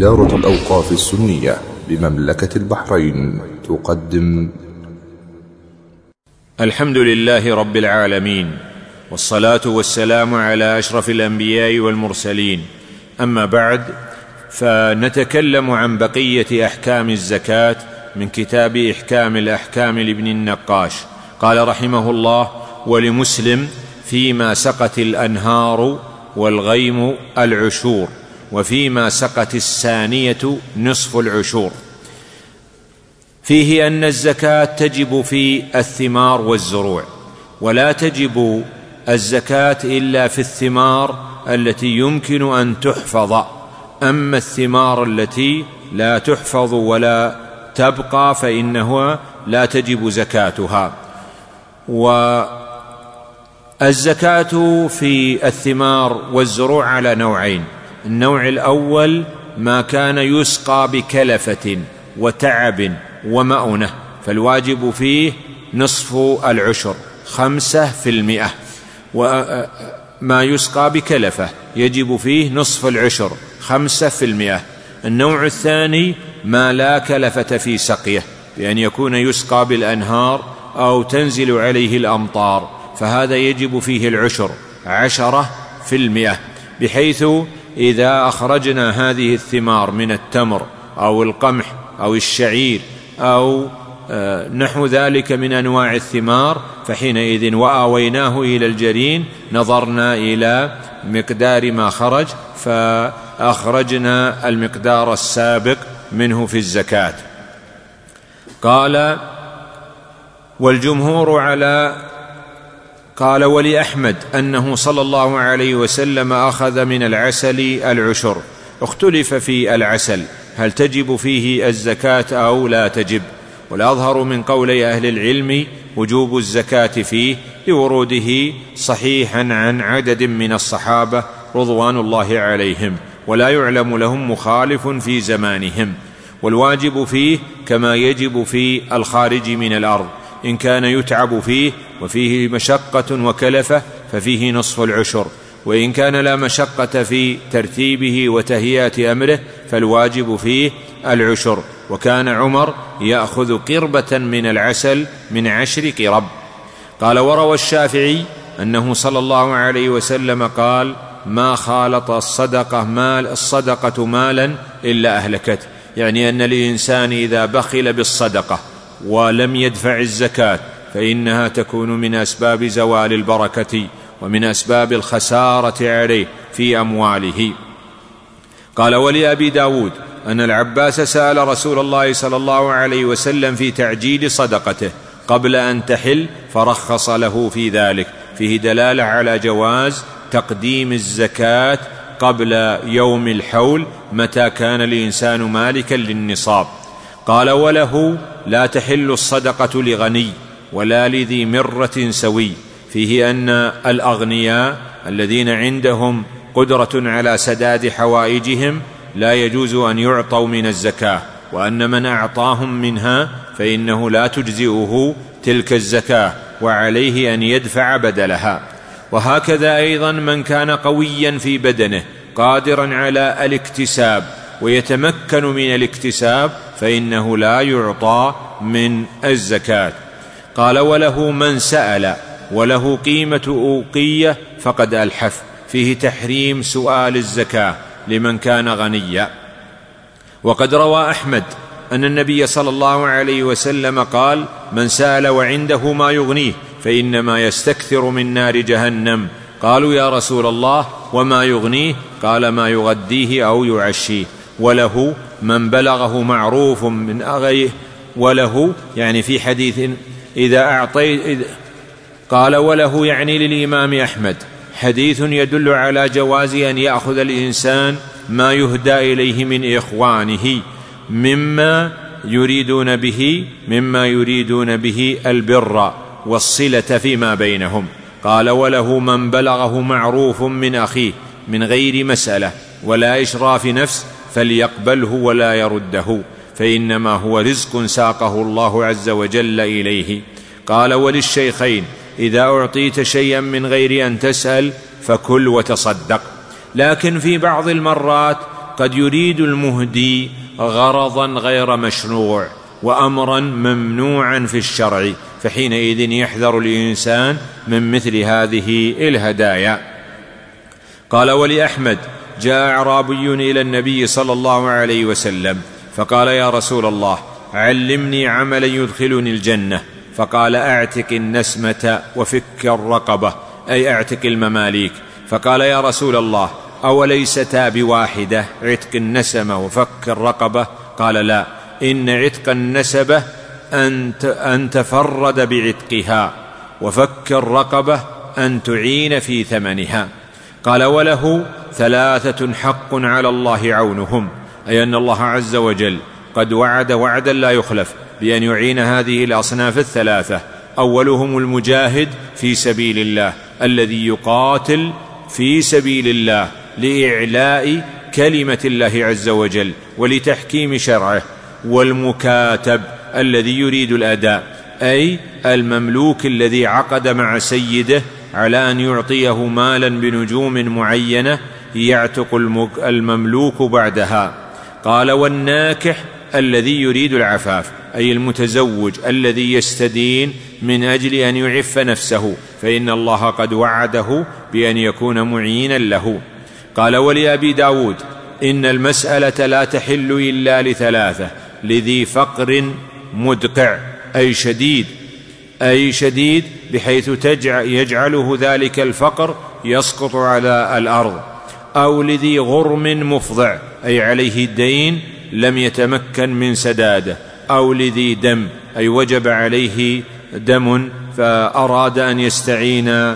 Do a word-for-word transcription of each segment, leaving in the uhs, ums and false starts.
دارة الأوقاف السنية بمملكة البحرين تقدم. الحمد لله رب العالمين، والصلاة والسلام على أشرف الأنبياء والمرسلين. أما بعد، فنتكلم عن بقية أحكام الزكاة من كتاب إحكام الأحكام لابن النقاش. قال رحمه الله: ولمسلم فيما سقت الأنهار والغيم العشور، وفيما سقت السانية نصف العشور. فيه أن الزكاة تجب في الثمار والزروع، ولا تجب الزكاة إلا في الثمار التي يمكن أن تحفظ. أما الثمار التي لا تحفظ ولا تبقى فإنها لا تجب زكاتها. والزكاة في الثمار والزروع على نوعين: النوع الأول ما كان يسقى بكلفة وتعب ومؤنة، فالواجب فيه نصف العشر خمسة في المئة، وما يسقى بكلفة يجب فيه نصف العشر خمسة في المئة. النوع الثاني ما لا كلفة في سقيه، بأن يكون يسقى بالأنهار أو تنزل عليه الأمطار، فهذا يجب فيه العشر عشرة في المئة، بحيث إذا أخرجنا هذه الثمار من التمر أو القمح أو الشعير أو نحو ذلك من أنواع الثمار، فحينئذ وآويناه إلى الجرين نظرنا إلى مقدار ما خرج فأخرجنا المقدار السابق منه في الزكاة. قال: والجمهور على قال ولأحمد أنه صلى الله عليه وسلم أخذ من العسل العشر. اختلف في العسل هل تجب فيه الزكاة أو لا تجب، والأظهر من قولي أهل العلم وجوب الزكاة فيه لوروده صحيحا عن عدد من الصحابة رضوان الله عليهم، ولا يعلم لهم مخالف في زمانهم. والواجب فيه كما يجب في الخارج من الأرض، إن كان يتعب فيه وفيه مشقة وكلفة ففيه نصف العشر، وإن كان لا مشقة في ترتيبه وتهيئة أمره فالواجب فيه العشر. وكان عمر يأخذ قربة من العسل من عشر قرب. قال: وروى الشافعي أنه صلى الله عليه وسلم قال: ما خالط الصدقة مال الصدقة مالا إلا أهلكته، يعني أن الإنسان إذا بخل بالصدقة ولم يدفع الزكاة فإنها تكون من أسباب زوال البركة ومن أسباب الخسارة عليه في أمواله. قال: ولأبي داود أن العباس سأل رسول الله صلى الله عليه وسلم في تعجيل صدقته قبل أن تحل فرخص له في ذلك. فيه دلالة على جواز تقديم الزكاة قبل يوم الحول متى كان الإنسان مالكا للنصاب. قال: وله لا تحل الصدقة لغني ولا لذي مرة سوي. فيه أن الأغنياء الذين عندهم قدرة على سداد حوائجهم لا يجوز أن يعطوا من الزكاة، وأن من أعطاهم منها فإنه لا تجزئه تلك الزكاة وعليه أن يدفع بدلها. وهكذا أيضا من كان قويا في بدنه قادرا على الاكتساب ويتمكن من الاكتساب فإنه لا يعطى من الزكاة. قال: وله من سأل وله قيمة أوقية فقد ألحف. فيه تحريم سؤال الزكاة لمن كان غنيا. وقد روى أحمد أن النبي صلى الله عليه وسلم قال: من سأل وعنده ما يغنيه فإنما يستكثر من نار جهنم. قالوا: يا رسول الله وما يغنيه؟ قال: ما يغديه أو يعشيه. وله من بلغه معروف من أغيه، وله يعني في حديث إذا أعطيت. قال: وله يعني للإمام أحمد حديث يدل على جواز أن يأخذ الإنسان ما يهدى إليه من إخوانه مما يريدون به مما يريدون به البر والصلة فيما بينهم. قال: وله من بلغه معروف من أخيه من غير مسألة ولا إشراف نفس فليقبله ولا يرده، فإنما هو رزق ساقه الله عز وجل إليه. قال: وللشيخين إذا أعطيت شيئا من غير أن تسأل فكل وتصدق. لكن في بعض المرات قد يريد المهدي غرضا غير مشروع وأمرا ممنوعا في الشرع، فحينئذ يحذر الإنسان من مثل هذه الهدايا. قال: ولأحمد: جاء أعرابي إلى النبي صلى الله عليه وسلم فقال: يا رسول الله، علمني عملا يدخلني الجنة. فقال: أعتق النسمة وفك الرقبة، أي أعتق المماليك. فقال: يا رسول الله، أوليستا بواحدة، عتق النسمة وفك الرقبة؟ قال: لا، إن عتق النسبة أن تفرد بعتقها، وفك الرقبة أن تعين في ثمنها. قال: وله ثلاثة حق على الله عونهم، أي أن الله عز وجل قد وعد وعدا لا يخلف بأن يعين هذه الأصناف الثلاثة. أولهم المجاهد في سبيل الله الذي يقاتل في سبيل الله لإعلاء كلمة الله عز وجل ولتحكيم شرعه، والمكاتب الذي يريد الأداء، أي المملوك الذي عقد مع سيده على أن يعطيه مالا بنجوم معينة يعتق المملوك بعدها. قال: والناكح الذي يريد العفاف، أي المتزوج الذي يستدين من أجل أن يعف نفسه، فإن الله قد وعده بأن يكون معينا له. قال: ولأبي داود: إن المسألة لا تحل إلا لثلاثة: لذي فقر مدقع، أي شديد أي شديد بحيث يجعله ذلك الفقر يسقط على الأرض، أو لذي غرم مفضع، أي عليه الدين لم يتمكن من سداده، أو لذي دم، أي وجب عليه دم فأراد أن يستعين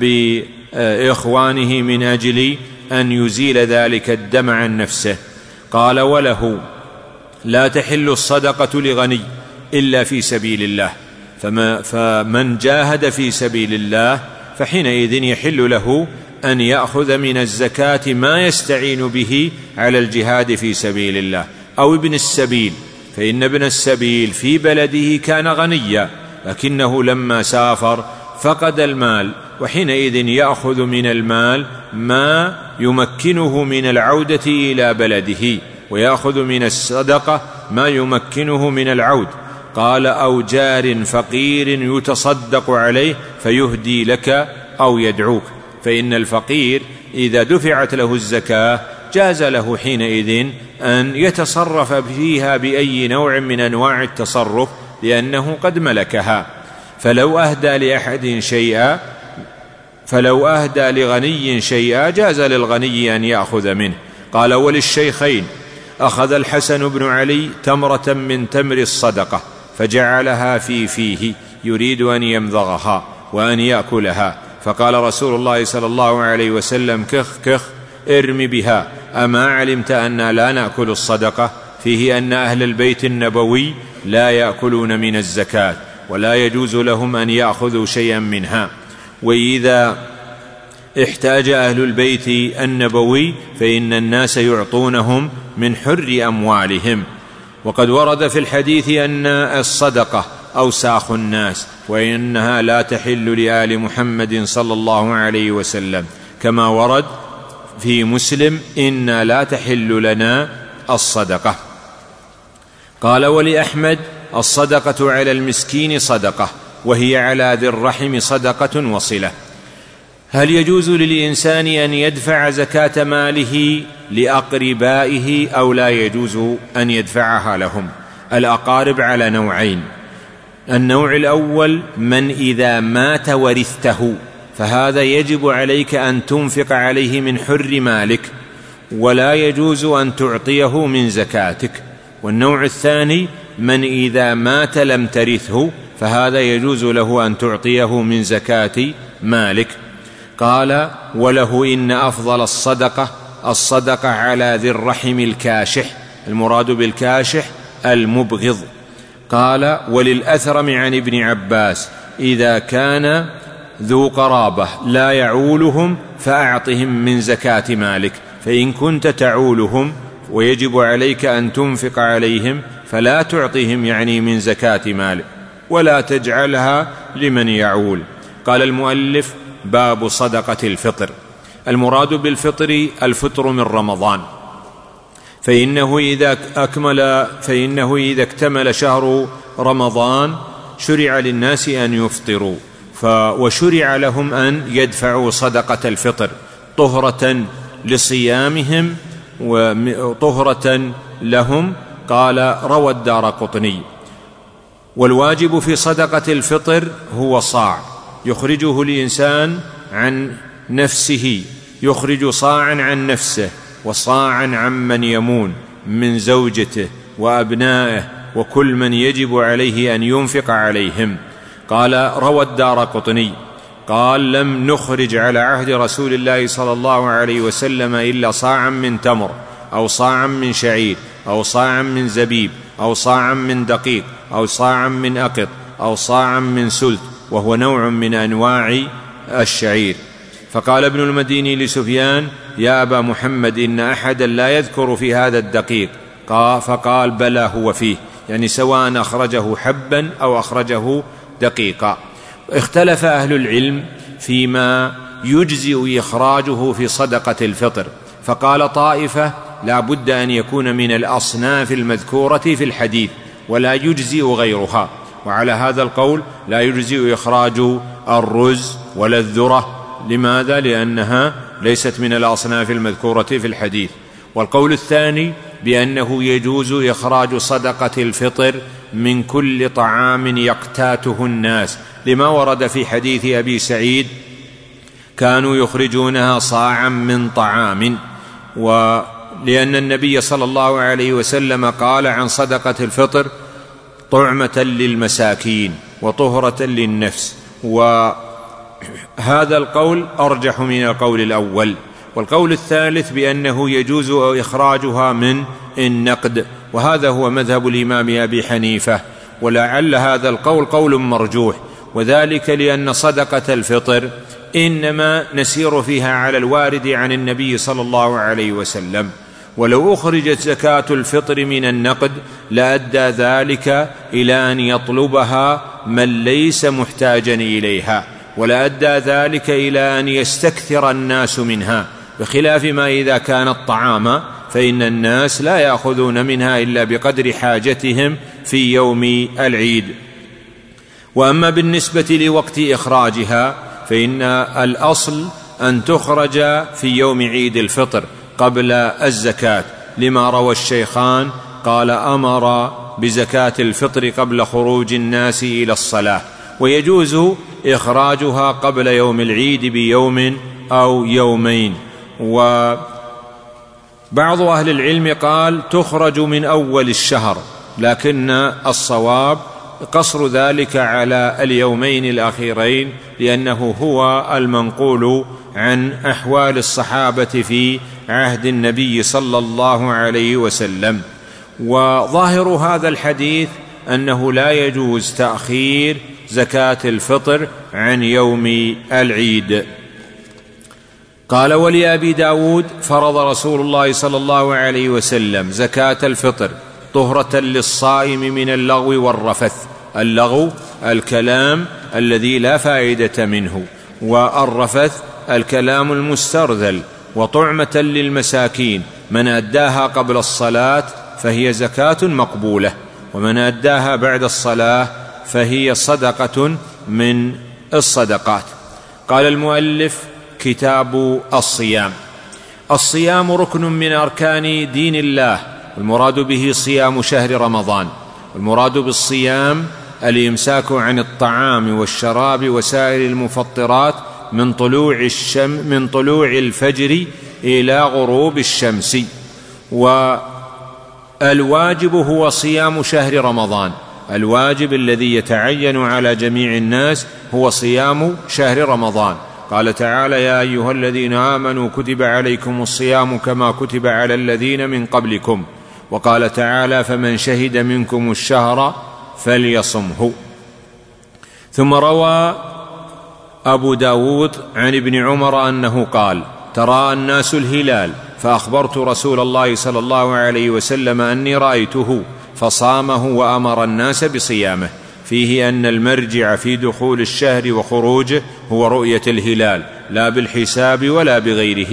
بإخوانه من أجل أن يزيل ذلك الدم عن نفسه. قال: وله لا تحل الصدقة لغني إلا في سبيل الله، فما فمن جاهد في سبيل الله فحينئذ يحل له أن يأخذ من الزكاة ما يستعين به على الجهاد في سبيل الله. أو ابن السبيل، فإن ابن السبيل في بلده كان غنيا لكنه لما سافر فقد المال، وحينئذ يأخذ من المال ما يمكنه من العودة إلى بلده، ويأخذ من الصدقة ما يمكنه من العود. قال: أو جار فقير يتصدق عليه فيهدي لك أو يدعوك، فإن الفقير إذا دفعت له الزكاة جاز له حينئذ أن يتصرف فيها بأي نوع من أنواع التصرف لأنه قد ملكها. فلو أهدى لأحد شيئا فلو أهدى لغني شيئا جاز للغني أن يأخذ منه. قال: وللشيخين: أخذ الحسن بن علي تمرة من تمر الصدقة فجعلها في فيه يريد أن يمضغها وأن يأكلها، فقال رسول الله صلى الله عليه وسلم: كخ كخ ارم بها، أما علمت أننا لا نأكل الصدقة؟ فيه أن أهل البيت النبوي لا يأكلون من الزكاة ولا يجوز لهم أن يأخذوا شيئا منها، وإذا احتاج أهل البيت النبوي فإن الناس يعطونهم من حر أموالهم. وقد ورد في الحديث أن الصدقة أوساخ الناس، وإنها لا تحل لآل محمد صلى الله عليه وسلم، كما ورد في مسلم: إنا لا تحل لنا الصدقة. قال: ولأحمد: الصدقة على المسكين صدقة، وهي على ذي الرحم صدقة وصلة. هل يجوز للإنسان أن يدفع زكاة ماله لأقربائه أو لا يجوز أن يدفعها لهم؟ الأقارب على نوعين: النوع الأول من إذا مات ورثته، فهذا يجب عليك أن تنفق عليه من حر مالك ولا يجوز أن تعطيه من زكاتك. والنوع الثاني من إذا مات لم ترثه، فهذا يجوز له أن تعطيه من زكاة مالك. قال: وله إن أفضل الصدقة الصدقة على ذي الرحم الكاشح، المراد بالكاشح المبغض. قال: وللأثرم عن ابن عباس: إذا كان ذو قرابة لا يعولهم فأعطهم من زكاة مالك، فإن كنت تعولهم ويجب عليك أن تنفق عليهم فلا تعطيهم يعني من زكاة مالك، ولا تجعلها لمن يعول. قال المؤلف: باب صدقة الفطر. المراد بالفطر الفطر من رمضان، فإنه إذا أكمل فإنه إذا اكتمل شهر رمضان شرع للناس أن يفطروا، وشرع لهم أن يدفعوا صدقة الفطر طهرة لصيامهم وطهرة لهم. قال روى الدارقطني: والواجب في صدقة الفطر هو صاع يخرجه الإنسان عن نفسه، يخرج صاعا عن نفسه وصاعا عمن يمون من زوجته وأبنائه وكل من يجب عليه أن ينفق عليهم. قال روى الدارقطني قال: لم نخرج على عهد رسول الله صلى الله عليه وسلم إلا صاعا من تمر أو صاعا من شعير أو صاعا من زبيب أو صاعا من دقيق أو صاعا من أقط أو صاعا من سلت، وهو نوع من أنواع الشعير. فقال ابن المديني لسفيان: يا أبا محمد، إن أحدا لا يذكر في هذا الدقيق. فقال: بلى هو فيه، يعني سواء أخرجه حبا أو أخرجه دقيقا. اختلف أهل العلم فيما يجزئ إخراجه في صدقة الفطر، فقال طائفة: لا بد أن يكون من الأصناف المذكورة في الحديث ولا يجزئ غيرها. وعلى هذا القول لا يجزئ إخراج الرز ولا الذرة. لماذا؟ لأنها ليست من الأصناف المذكورة في الحديث. والقول الثاني بأنه يجوز إخراج صدقة الفطر من كل طعام يقتاته الناس، لما ورد في حديث أبي سعيد: كانوا يخرجونها صاعا من طعام. ولأن النبي صلى الله عليه وسلم قال عن صدقة الفطر: طعمة للمساكين وطهرة للنفس. وهذا القول أرجح من القول الأول. والقول الثالث بأنه يجوز إخراجها من النقد، وهذا هو مذهب الإمام أبي حنيفة. ولعل هذا القول قول مرجوح، وذلك لأن صدقة الفطر إنما نسير فيها على الوارد عن النبي صلى الله عليه وسلم، ولو أخرجت زكاة الفطر من النقد لأدى ذلك إلى أن يطلبها من ليس محتاجا إليها، ولأدى ذلك إلى أن يستكثر الناس منها، بخلاف ما إذا كانت طعاما فإن الناس لا يأخذون منها إلا بقدر حاجتهم في يوم العيد. وأما بالنسبة لوقت إخراجها فإن الأصل أن تخرج في يوم عيد الفطر قبل الزكاة، لما روى الشيخان قال: أمر بزكاة الفطر قبل خروج الناس إلى الصلاة. ويجوز إخراجها قبل يوم العيد بيوم أو يومين. وبعض أهل العلم قال تخرج من أول الشهر، لكن الصواب قصر ذلك على اليومين الأخيرين، لأنه هو المنقول عن أحوال الصحابة في عهد النبي صلى الله عليه وسلم. وظاهر هذا الحديث أنه لا يجوز تأخير زكاة الفطر عن يوم العيد. قال: ولأبي داود: فرض رسول الله صلى الله عليه وسلم زكاة الفطر طهرة للصائم من اللغو والرفث. اللغو الكلام الذي لا فائدة منه، والرفث الكلام المسترذل. وطعمة للمساكين، من أداها قبل الصلاة فهي زكاة مقبولة، ومن أداها بعد الصلاة فهي صدقة من الصدقات. قال المؤلف: كتاب الصيام. الصيام ركن من أركان دين الله، والمراد به صيام شهر رمضان. والمراد بالصيام الإمساك عن الطعام والشراب وسائر المفطرات من طلوع الشم من طلوع الفجر إلى غروب الشمس. والواجب هو صيام شهر رمضان، الواجب الذي يتعين على جميع الناس هو صيام شهر رمضان. قال تعالى: يا أيها الذين آمنوا كتب عليكم الصيام كما كتب على الذين من قبلكم. وقال تعالى: فمن شهد منكم الشهر فليصمه. ثم روى أبو داود عن ابن عمر أنه قال: تراءى الناس الهلال فأخبرت رسول الله صلى الله عليه وسلم أني رأيته فصامه وأمر الناس بصيامه. فيه أن المرجع في دخول الشهر وخروجه هو رؤية الهلال، لا بالحساب ولا بغيره.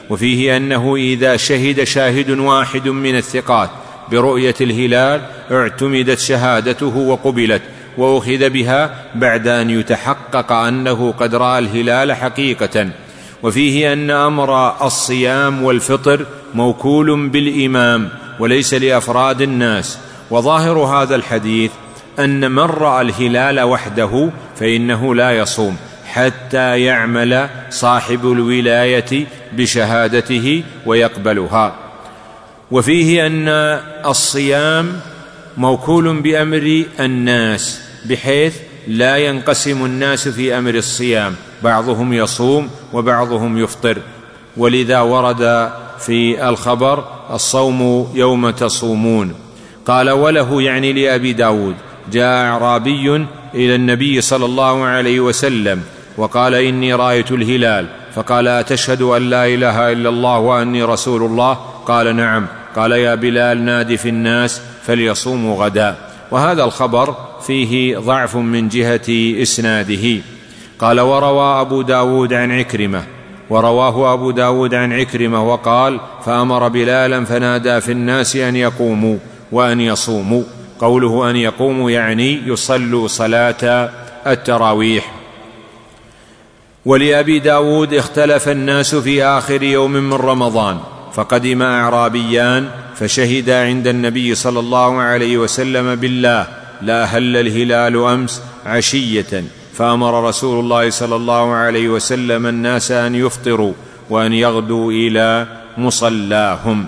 وفيه أنه إذا شهد شاهد واحد من الثقات برؤية الهلال اعتمدت شهادته وقبلت، وأخذ بها بعد أن يتحقق أنه قد رأى الهلال حقيقة. وفيه أن أمر الصيام والفطر موكول بالإمام وليس لأفراد الناس. وظاهر هذا الحديث أن من رأى الهلال وحده فإنه لا يصوم حتى يعمل صاحب الولاية بشهادته ويقبلها. وفيه أن الصيام موكول بأمر الناس، بحيث لا ينقسم الناس في أمر الصيام، بعضهم يصوم وبعضهم يفطر. ولذا ورد في الخبر الصوم يوم تصومون. قال وله يعني لأبي داود جاء أعرابي إلى النبي صلى الله عليه وسلم وقال إني رأيت الهلال، فقال أتشهد أن لا إله إلا الله وأني رسول الله؟ قال نعم. قال يا بلال نادي في الناس فليصوموا غدا. وهذا الخبر فيه ضعف من جهة إسناده. قال وروى أبو داود عن عكرمة ورواه أبو داود عن عكرمة وقال فأمر بلالا فنادى في الناس أن يقوموا وأن يصوموا. قوله أن يقوموا يعني يصلوا صلاة التراويح. ولأبي داود اختلف الناس في آخر يوم من رمضان، فقدم أعرابيان فشهد عند النبي صلى الله عليه وسلم بالله لا هل الهلال أمس عشية، فأمر رسول الله صلى الله عليه وسلم الناس أن يفطروا وأن يغدوا إلى مصلاهم،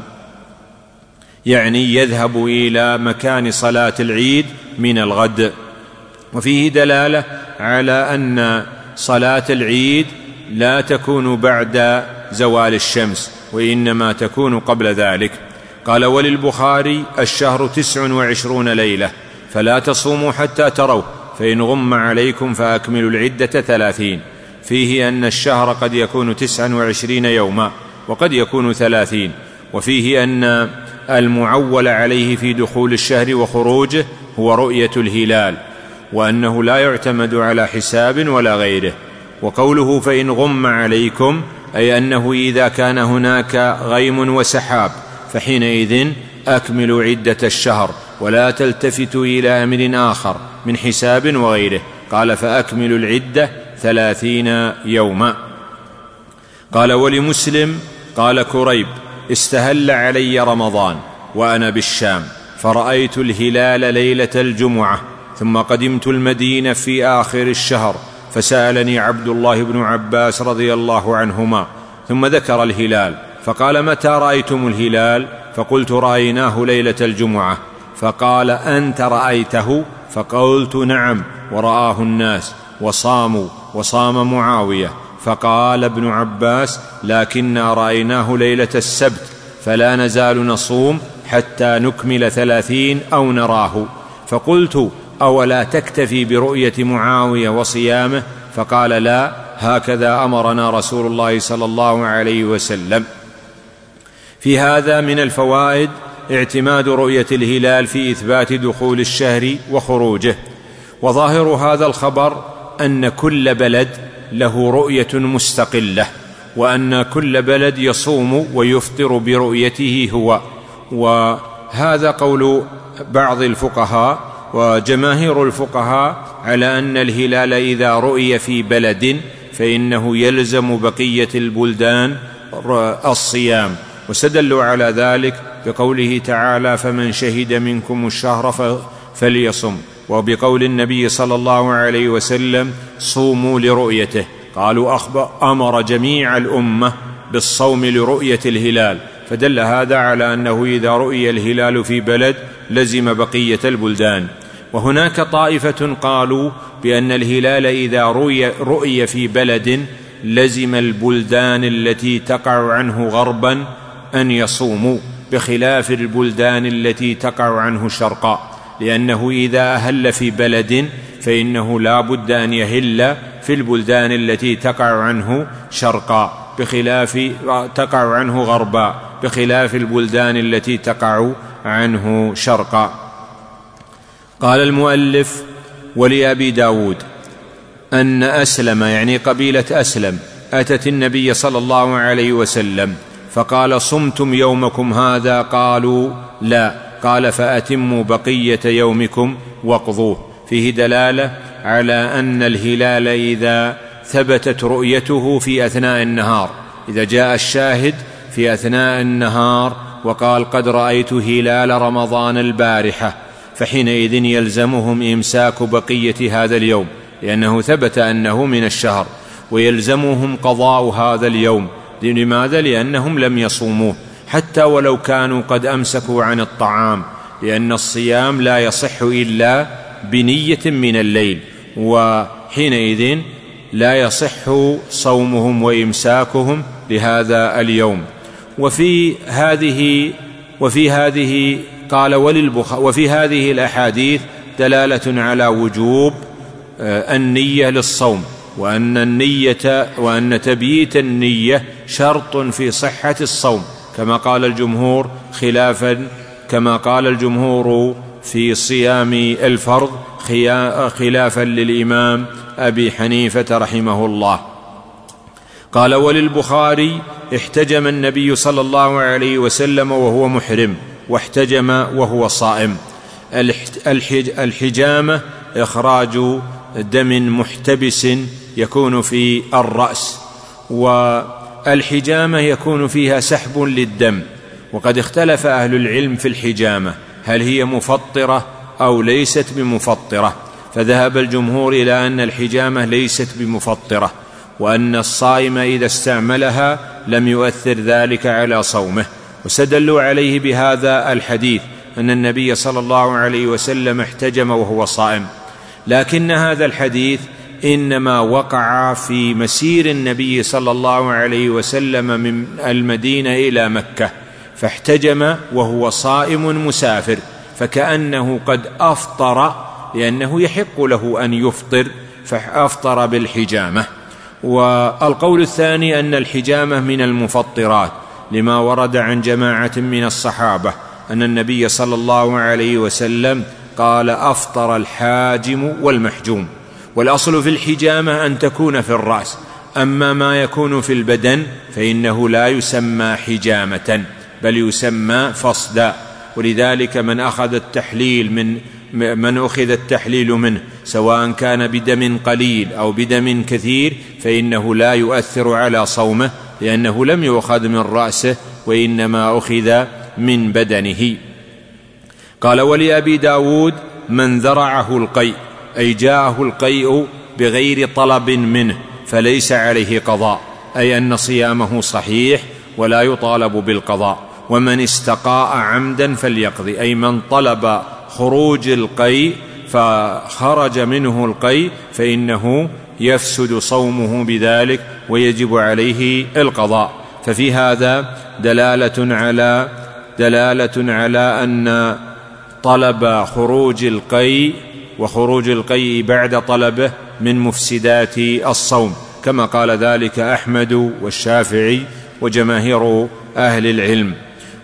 يعني يذهبوا إلى مكان صلاة العيد من الغد. وفيه دلالة على أن صلاة العيد لا تكون بعد زوال الشمس وإنما تكون قبل ذلك. قال وللبخاري الشهر تسع وعشرون ليلة فلا تصوموا حتى تروا، فإن غم عليكم فأكملوا العدة ثلاثين. فيه أن الشهر قد يكون تسعا وعشرين يوما وقد يكون ثلاثين. وفيه أن المعول عليه في دخول الشهر وخروجه هو رؤية الهلال، وأنه لا يعتمد على حساب ولا غيره. وقوله فإن غم عليكم أي أنه إذا كان هناك غيم وسحاب فحينئذ أكملوا عدة الشهر ولا تلتفتوا إلى أمر آخر من حساب وغيره. قال فأكملوا العدة ثلاثين يوما. قال ولمسلم قال كريب استهل علي رمضان وأنا بالشام فرأيت الهلال ليلة الجمعة، ثم قدمت المدينة في آخر الشهر فسألني عبد الله بن عباس رضي الله عنهما ثم ذكر الهلال فقال متى رأيتم الهلال؟ فقلت رأيناه ليلة الجمعة. فقال أنت رأيته؟ فقلت نعم ورآه الناس وصاموا وصام معاوية. فقال ابن عباس لكننا رأيناه ليلة السبت فلا نزال نصوم حتى نكمل ثلاثين أو نراه. فقلت أولا تكتفي برؤية معاوية وصيامه؟ فقال لا، هكذا أمرنا رسول الله صلى الله عليه وسلم. في هذا من الفوائد اعتماد رؤية الهلال في إثبات دخول الشهر وخروجه. وظاهر هذا الخبر أن كل بلد له رؤية مستقلة، وأن كل بلد يصوم ويفطر برؤيته هو. وهذا قول بعض الفقهاء، وجماهير الفقهاء على أن الهلال إذا رؤي في بلد فإنه يلزم بقية البلدان الصيام، واستدلوا على ذلك بقوله تعالى فمن شهد منكم الشهر فليصم، وبقول النبي صلى الله عليه وسلم صوموا لرؤيته. قالوا أخبر أمر جميع الأمة بالصوم لرؤية الهلال، فدل هذا على أنه إذا رؤي الهلال في بلد لزم بقية البلدان. وهناك طائفة قالوا بأن الهلال إذا رؤي, رؤي في بلد لزم البلدان التي تقع عنه غربا أن يصوموا، بخلاف البلدان التي تقع عنه شرقا، لأنه إذا أهل في بلد فإنه لا بد أن يهل في البلدان التي تقع عنه شرقا بخلاف تقع عنه غربا، بخلاف البلدان التي تقع عنه شرقا. قال المؤلف ولأبي داود أن أسلم يعني قبيلة أسلم أتت النبي صلى الله عليه وسلم فقال: صمتم يومكم هذا؟ قالوا: لا. قال: فأتموا بقية يومكم واقضوه. فيه دلالة على أن الهلال إذا ثبتت رؤيته في أثناء النهار، إذا جاء الشاهد في أثناء النهار وقال: قد رأيت هلال رمضان البارحة، فحينئذ يلزمهم إمساك بقية هذا اليوم، لأنه ثبت أنه من الشهر، ويلزمهم قضاء هذا اليوم. لماذا؟ لأنهم لم يصوموه، حتى ولو كانوا قد أمسكوا عن الطعام، لأن الصيام لا يصح إلا بنية من الليل، وحينئذ لا يصح صومهم وإمساكهم لهذا اليوم. وفي هذه وفي هذه قال وللبخاري: وفي هذه الأحاديث دلالة على وجوب النية للصوم، وأن النية وأن تبييت النية شرط في صحة الصوم، كما قال الجمهور خلافا كما قال الجمهور في صيام الفرض خلافا للإمام أبي حنيفة رحمه الله. قال: وللبخاري: احتجم النبي صلى الله عليه وسلم وهو محرم، واحتجم وهو صائم. الحجامة إخراج دم محتبس يكون في الرأس، والحجامة يكون فيها سحب للدم، وقد اختلف أهل العلم في الحجامة، هل هي مفطرة أو ليست بمفطرة، فذهب الجمهور إلى أن الحجامة ليست بمفطرة، وأن الصائم إذا استعملها لم يؤثر ذلك على صومه، واستدلوا عليه بهذا الحديث أن النبي صلى الله عليه وسلم احتجم وهو صائم. لكن هذا الحديث إنما وقع في مسير النبي صلى الله عليه وسلم من المدينة إلى مكة، فاحتجم وهو صائم مسافر، فكأنه قد أفطر، لأنه يحق له أن يفطر، فأفطر بالحجامة. والقول الثاني أن الحجامة من المفطرات، لما ورد عن جماعة من الصحابة أن النبي صلى الله عليه وسلم قال: أفطر الحاجم والمحجوم. والأصل في الحجامة أن تكون في الرأس، أما ما يكون في البدن فإنه لا يسمى حجامة، بل يسمى فصدا. ولذلك من أخذ التحليل من من أخذ التحليل منه سواء كان بدم قليل أو بدم كثير فإنه لا يؤثر على صومه، لأنه لم يؤخذ من رأسه وإنما أخذ من بدنه. قال: ولأبي داود: من ذرعه القيء، أي جاءه القيء بغير طلب منه فليس عليه قضاء، أي أن صيامه صحيح ولا يطالب بالقضاء. ومن استقاء عمدا فليقضي، أي من طلب خروج القيء فخرج منه القيء فإنه يفسد صومه بذلك ويجب عليه القضاء. ففي هذا دلالة على دلالة على أن طلب خروج القيء وخروج القيء بعد طلبه من مفسدات الصوم، كما قال ذلك أحمد والشافعي وجماهير أهل العلم.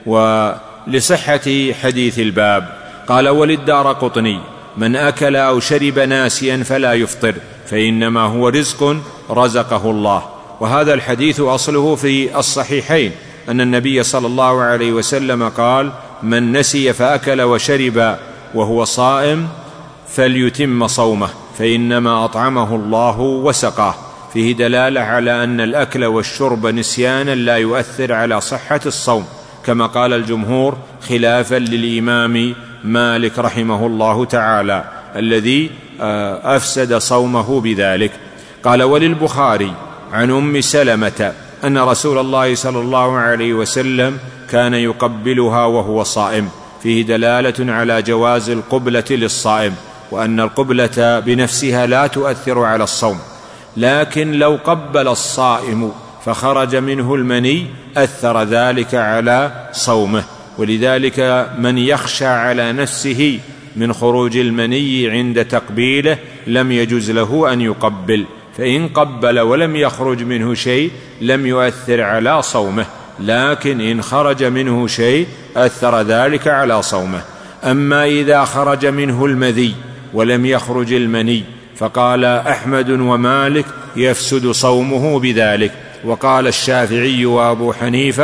ولصحة حديث الباب قال: وللدارقطني: من أكل أو شرب ناسيا فلا يفطر، فإنما هو رزق رزقه الله. وهذا الحديث أصله في الصحيحين أن النبي صلى الله عليه وسلم قال: من نسي فأكل وشرب وهو صائم فليتم صومه، فإنما أطعمه الله وسقاه. فيه دلالة على أن الأكل والشرب نسيانا لا يؤثر على صحة الصوم، كما قال الجمهور خلافا للإمام مالك رحمه الله تعالى الذي أفسد صومه بذلك. قال: وللبخاري عن أم سلمة أن رسول الله صلى الله عليه وسلم كان يقبلها وهو صائم. فيه دلالة على جواز القبلة للصائم، وأن القبلة بنفسها لا تؤثر على الصوم، لكن لو قبل الصائم فخرج منه المني أثر ذلك على صومه. ولذلك من يخشى على نفسه من خروج المني عند تقبيله لم يجوز له أن يقبل، فإن قبل ولم يخرج منه شيء لم يؤثر على صومه، لكن إن خرج منه شيء أثر ذلك على صومه. أما إذا خرج منه المذي ولم يخرج المني فقال أحمد ومالك: يفسد صومه بذلك. وقال الشافعي وأبو حنيفة: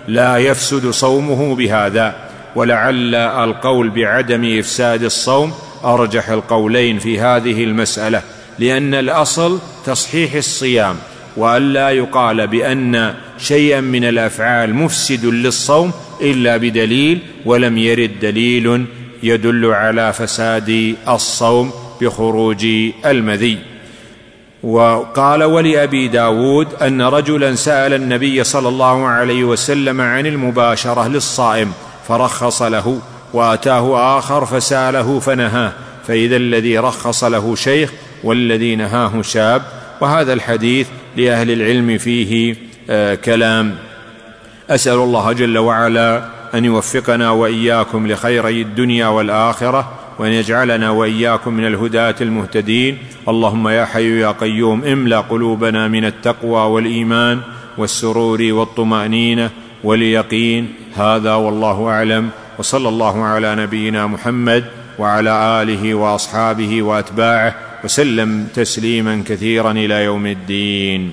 لا يفسد صومه بهذا. ولعل القول بعدم إفساد الصوم أرجح القولين في هذه المسألة، لأن الأصل تصحيح الصيام، وألا يقال بأن شيئا من الأفعال مفسد للصوم إلا بدليل، ولم يرد دليل يدل على فساد الصوم بخروج المذي. وقال ولأبي داود أن رجلا سأل النبي صلى الله عليه وسلم عن المباشرة للصائم فرخص له، وأتاه آخر فسأله فنهاه، فإذا الذي رخص له شيخ والذي نهاه شاب. وهذا الحديث لأهل العلم فيه آه كلام. أسأل الله جل وعلا أن يوفقنا وإياكم لخيري الدنيا والآخرة، وأن يجعلنا وإياكم من الهداة المهتدين. اللهم يا حي يا قيوم املأ قلوبنا من التقوى والإيمان والسرور والطمأنينة واليقين. هذا والله أعلم، وصلى الله على نبينا محمد وعلى آله وأصحابه وأتباعه وسلم تسليما كثيرا إلى يوم الدين.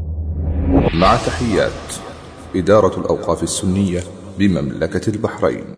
مع تحيات إدارة الأوقاف السنية بمملكة البحرين.